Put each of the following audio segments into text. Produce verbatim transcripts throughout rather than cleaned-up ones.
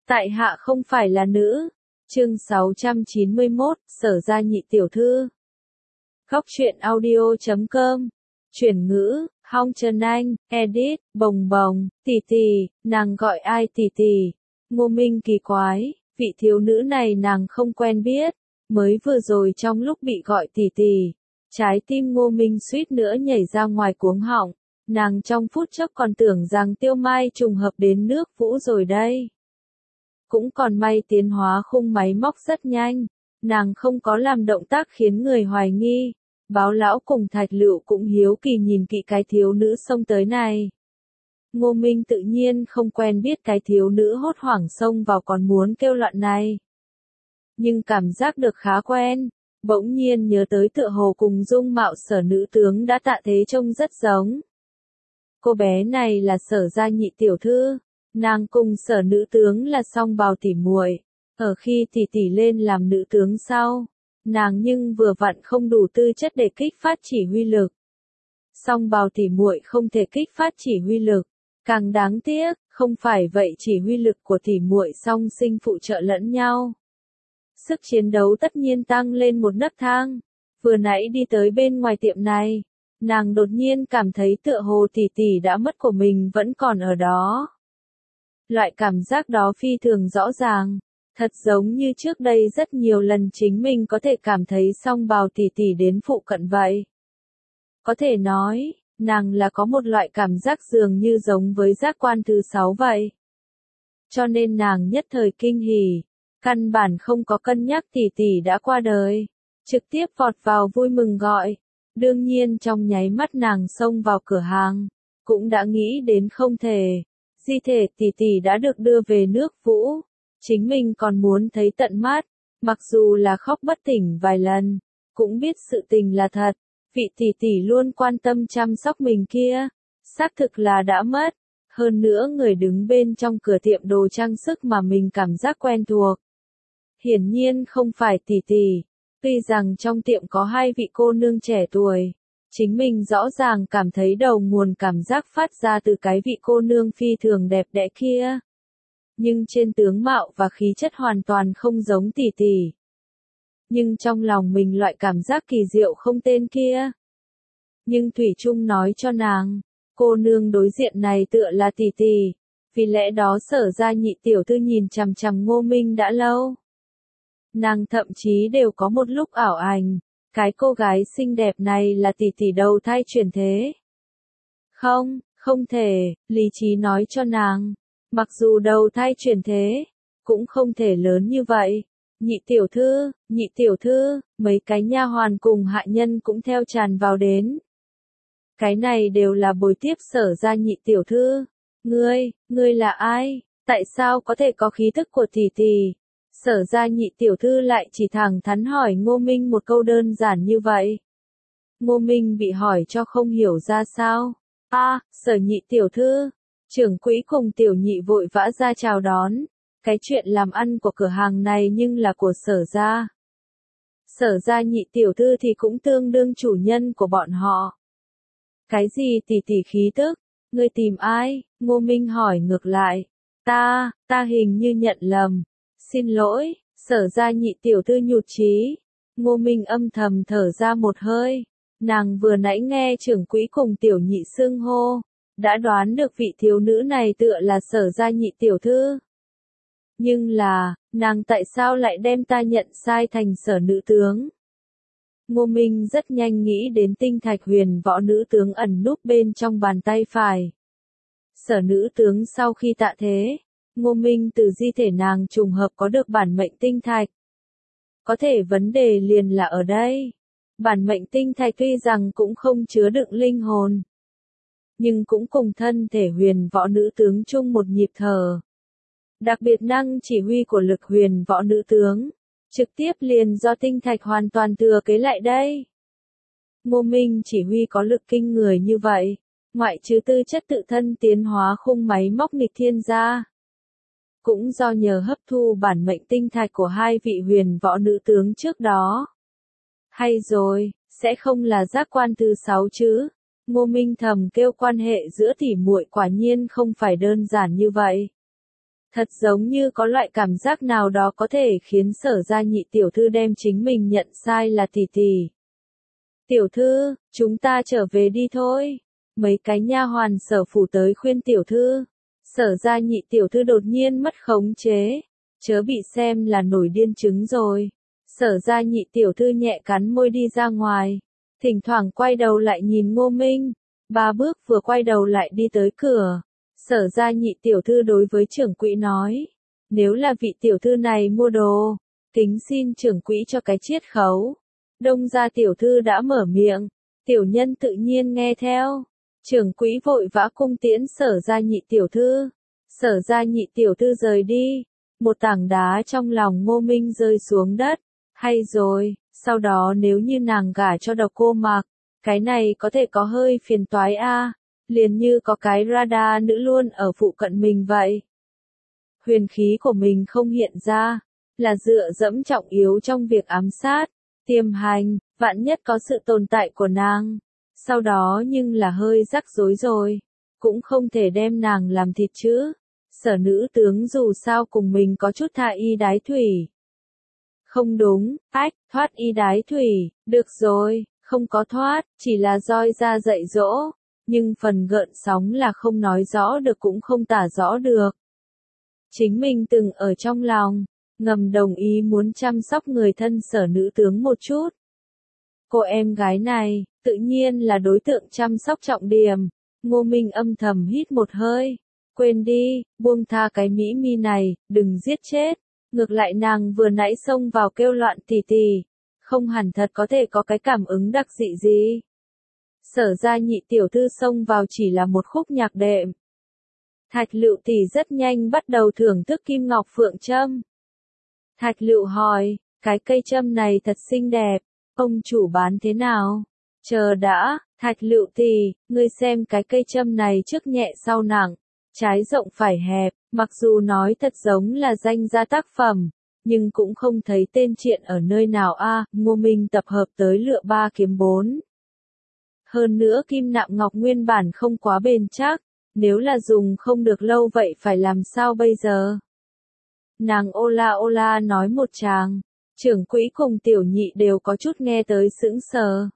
Tại hạ không phải là nữ. Chương sáu trăm chín mươi mốt, Sở gia nhị tiểu thư. Góc truyện audio chấm com. Chuyển ngữ, Hong Trần Anh, edit, bồng bồng, tỷ tỷ, nàng gọi ai tỷ tỷ? Ngô Minh kỳ quái, vị thiếu nữ này nàng không quen biết, mới vừa rồi trong lúc bị gọi tỷ tỷ, trái tim Ngô Minh suýt nữa nhảy ra ngoài cuống họng, nàng trong phút chốc còn tưởng rằng Tiêu Mai trùng hợp đến nước Vũ rồi đây. Cũng còn may tiến hóa khung máy móc rất nhanh, nàng không có làm động tác khiến người hoài nghi. Báo lão cùng Thạch Lựu cũng hiếu kỳ nhìn kỹ cái thiếu nữ xông tới này. Ngô Minh tự nhiên không quen biết cái thiếu nữ hốt hoảng xông vào còn muốn kêu loạn này. Nhưng cảm giác được khá quen, bỗng nhiên nhớ tới tựa hồ cùng dung mạo Sở nữ tướng đã tạ thế trông rất giống. Cô bé này là Sở gia nhị tiểu thư, nàng cùng Sở nữ tướng là song bào tỉ muội, ở khi tỷ tỷ lên làm nữ tướng sau. Nàng nhưng vừa vặn không đủ tư chất để kích phát chỉ huy lực. Song bào tỉ muội không thể kích phát chỉ huy lực, càng đáng tiếc, không phải vậy chỉ huy lực của tỉ muội song sinh phụ trợ lẫn nhau. Sức chiến đấu tất nhiên tăng lên một nấc thang. Vừa nãy đi tới bên ngoài tiệm này, nàng đột nhiên cảm thấy tựa hồ tỷ tỷ đã mất của mình vẫn còn ở đó. Loại cảm giác đó phi thường rõ ràng. Thật giống như trước đây rất nhiều lần chính mình có thể cảm thấy song bào tỷ tỷ đến phụ cận vậy. Có thể nói, nàng là có một loại cảm giác dường như giống với giác quan thứ sáu vậy. Cho nên nàng nhất thời kinh hỉ, căn bản không có cân nhắc tỷ tỷ đã qua đời, trực tiếp vọt vào vui mừng gọi. Đương nhiên trong nháy mắt nàng xông vào cửa hàng, cũng đã nghĩ đến không thể, di thể tỷ tỷ đã được đưa về nước Vũ. Chính mình còn muốn thấy tận mắt, mặc dù là khóc bất tỉnh vài lần, cũng biết sự tình là thật, vị tỷ tỷ luôn quan tâm chăm sóc mình kia, xác thực là đã mất, hơn nữa người đứng bên trong cửa tiệm đồ trang sức mà mình cảm giác quen thuộc. Hiển nhiên không phải tỷ tỷ, tuy rằng trong tiệm có hai vị cô nương trẻ tuổi, chính mình rõ ràng cảm thấy đầu nguồn cảm giác phát ra từ cái vị cô nương phi thường đẹp đẽ kia. Nhưng trên tướng mạo và khí chất hoàn toàn không giống tỷ tỷ. Nhưng trong lòng mình loại cảm giác kỳ diệu không tên kia. Nhưng Thủy Trung nói cho nàng, cô nương đối diện này tựa là tỷ tỷ, vì lẽ đó Sở gia nhị tiểu thư nhìn chằm chằm Ngô Minh đã lâu. Nàng thậm chí đều có một lúc ảo ảnh, cái cô gái xinh đẹp này là tỷ tỷ đầu thai chuyển thế. Không, không thể, lý trí nói cho nàng. Mặc dù đầu thai chuyển thế, cũng không thể lớn như vậy. Nhị tiểu thư, nhị tiểu thư, mấy cái nha hoàn cùng hạ nhân cũng theo tràn vào đến. Cái này đều là bồi tiếp Sở gia nhị tiểu thư. Ngươi, ngươi là ai? Tại sao có thể có khí thức của tỷ tỷ? Sở gia nhị tiểu thư lại chỉ thẳng thắn hỏi Ngô Minh một câu đơn giản như vậy. Ngô Minh bị hỏi cho không hiểu ra sao. A, à, Sở nhị tiểu thư. Trưởng quỹ cùng tiểu nhị vội vã ra chào đón, cái chuyện làm ăn của cửa hàng này nhưng là của Sở gia. Sở gia nhị tiểu thư thì cũng tương đương chủ nhân của bọn họ. Cái gì tỷ tỷ khí tức? Ngươi tìm ai? Ngô Minh hỏi ngược lại. Ta, ta hình như nhận lầm. Xin lỗi, Sở gia nhị tiểu thư nhụt chí. Ngô Minh âm thầm thở ra một hơi. Nàng vừa nãy nghe trưởng quỹ cùng tiểu nhị xưng hô, đã đoán được vị thiếu nữ này tựa là Sở gia nhị tiểu thư. Nhưng là, nàng tại sao lại đem ta nhận sai thành Sở nữ tướng? Ngô Minh rất nhanh nghĩ đến tinh thạch huyền võ nữ tướng ẩn núp bên trong bàn tay phải. Sở nữ tướng sau khi tạ thế, Ngô Minh từ di thể nàng trùng hợp có được bản mệnh tinh thạch. Có thể vấn đề liền là ở đây. Bản mệnh tinh thạch tuy rằng cũng không chứa đựng linh hồn, nhưng cũng cùng thân thể huyền võ nữ tướng chung một nhịp thở. Đặc biệt năng chỉ huy của lực huyền võ nữ tướng, trực tiếp liền do tinh thạch hoàn toàn thừa kế lại đây. Ngô Minh chỉ huy có lực kinh người như vậy, ngoại trừ tư chất tự thân tiến hóa khung máy móc nghịch thiên ra. Cũng do nhờ hấp thu bản mệnh tinh thạch của hai vị huyền võ nữ tướng trước đó. Hay rồi, sẽ không là giác quan thứ sáu chứ? Ngô Minh thầm kêu quan hệ giữa tỷ muội quả nhiên không phải đơn giản như vậy. Thật giống như có loại cảm giác nào đó có thể khiến Sở gia nhị tiểu thư đem chính mình nhận sai là tỷ tỷ. Tiểu thư, chúng ta trở về đi thôi. Mấy cái nha hoàn Sở phủ tới khuyên tiểu thư. Sở gia nhị tiểu thư đột nhiên mất khống chế. Chớ bị xem là nổi điên trứng rồi. Sở gia nhị tiểu thư nhẹ cắn môi đi ra ngoài. Thỉnh thoảng quay đầu lại nhìn Ngô Minh. Ba bước vừa quay đầu lại đi tới cửa. Sở gia nhị tiểu thư đối với trưởng quỹ nói. Nếu là vị tiểu thư này mua đồ, kính xin trưởng quỹ cho cái chiết khấu. Đông gia tiểu thư đã mở miệng. Tiểu nhân tự nhiên nghe theo. Trưởng quỹ vội vã cung tiễn sở gia nhị tiểu thư. Sở gia nhị tiểu thư rời đi. Một tảng đá trong lòng Ngô Minh rơi xuống đất. Hay rồi, sau đó nếu như nàng gả cho Độc Cô Mạc, cái này có thể có hơi phiền toái a, liền như có cái radar nữ luôn ở phụ cận mình vậy. Huyền khí của mình không hiện ra, là dựa dẫm trọng yếu trong việc ám sát, tiềm hành, vạn nhất có sự tồn tại của nàng. Sau đó nhưng là hơi rắc rối rồi, cũng không thể đem nàng làm thịt chứ. Sở nữ tướng dù sao cùng mình có chút tha y đái thủy. Không đúng, ách, thoát y đái thủy, được rồi, không có thoát, chỉ là roi ra dạy dỗ, nhưng phần gợn sóng là không nói rõ được cũng không tả rõ được. Chính mình từng ở trong lòng, ngầm đồng ý muốn chăm sóc người thân Sở nữ tướng một chút. Cô em gái này, tự nhiên là đối tượng chăm sóc trọng điểm. Ngô Minh âm thầm hít một hơi. Quên đi, buông tha cái Mỹ Mi này, đừng giết chết. Ngược lại nàng vừa nãy xông vào kêu loạn tỷ tỷ. Không hẳn thật có thể có cái cảm ứng đặc dị gì. Sở gia nhị tiểu thư xông vào chỉ là một khúc nhạc đệm. Thạch Lựu tỷ rất nhanh bắt đầu thưởng thức kim ngọc phượng châm. Thạch Lựu hỏi, cái cây châm này thật xinh đẹp, ông chủ bán thế nào? Chờ đã, Thạch Lựu tỷ, ngươi xem cái cây châm này trước nhẹ sau nặng, trái rộng phải hẹp, mặc dù nói thật giống là danh gia tác phẩm, nhưng cũng không thấy tên triện ở nơi nào a. À, Ngô Minh tập hợp tới lựa ba kiếm bốn. Hơn nữa kim nạm ngọc nguyên bản không quá bền chắc, nếu là dùng không được lâu vậy phải làm sao bây giờ? Nàng ô la ô la nói một tràng, trưởng quỹ cùng tiểu nhị đều có chút nghe tới sững sờ.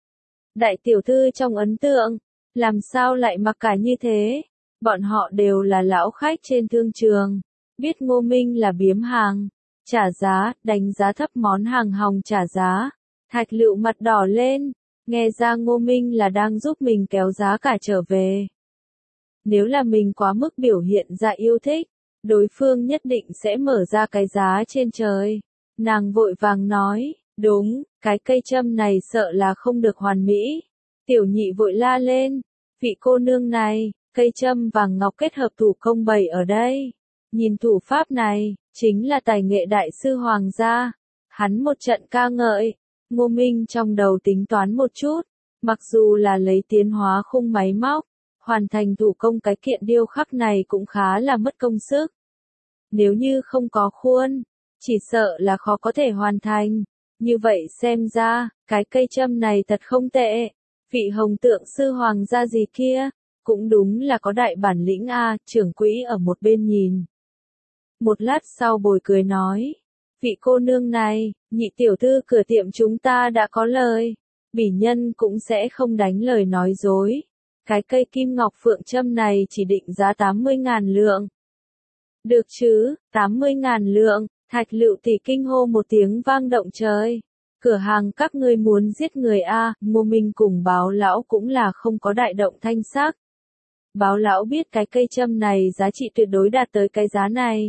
Đại tiểu thư trong ấn tượng, làm sao lại mặc cả như thế? Bọn họ đều là lão khách trên thương trường, biết Ngô Minh là biếm hàng, trả giá, đánh giá thấp món hàng hòng trả giá. Thạch Lựu mặt đỏ lên, nghe ra Ngô Minh là đang giúp mình kéo giá cả trở về. Nếu là mình quá mức biểu hiện ra yêu thích, đối phương nhất định sẽ mở ra cái giá trên trời. Nàng vội vàng nói, đúng, cái cây châm này sợ là không được hoàn mỹ. Tiểu nhị vội la lên, vị cô nương này, cây châm vàng ngọc kết hợp thủ công bày ở đây. Nhìn thủ pháp này, chính là tài nghệ đại sư hoàng gia. Hắn một trận ca ngợi, Ngô Minh trong đầu tính toán một chút, mặc dù là lấy tiến hóa khung máy móc, hoàn thành thủ công cái kiện điêu khắc này cũng khá là mất công sức. Nếu như không có khuôn, chỉ sợ là khó có thể hoàn thành. Như vậy xem ra, cái cây châm này thật không tệ. Vị hồng tượng sư hoàng gia gì kia, cũng đúng là có đại bản lĩnh a. Trưởng quỹ ở một bên nhìn. Một lát sau bồi cười nói, vị cô nương này, nhị tiểu thư cửa tiệm chúng ta đã có lời. Bỉ nhân cũng sẽ không đánh lời nói dối. Cái cây kim ngọc phượng châm này chỉ định giá tám mươi ngàn lượng. Được chứ, tám mươi ngàn lượng, Thạch Lựu tỷ kinh hô một tiếng vang động trời. Cửa hàng các ngươi muốn giết người a. Ngô Minh cùng Báo lão cũng là không có đại động thanh sắc. Báo lão biết cái cây châm này giá trị tuyệt đối đạt tới cái giá này.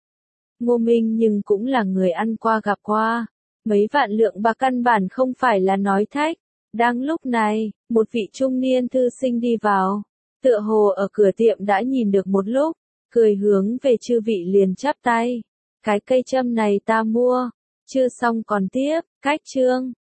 Ngô Minh nhưng cũng là người ăn qua gặp qua. Mấy vạn lượng bạc căn bản không phải là nói thách. Đang lúc này, một vị trung niên thư sinh đi vào. Tựa hồ ở cửa tiệm đã nhìn được một lúc, cười hướng về chư vị liền chắp tay. Cái cây châm này ta mua. Chưa xong còn tiếp, cách chương.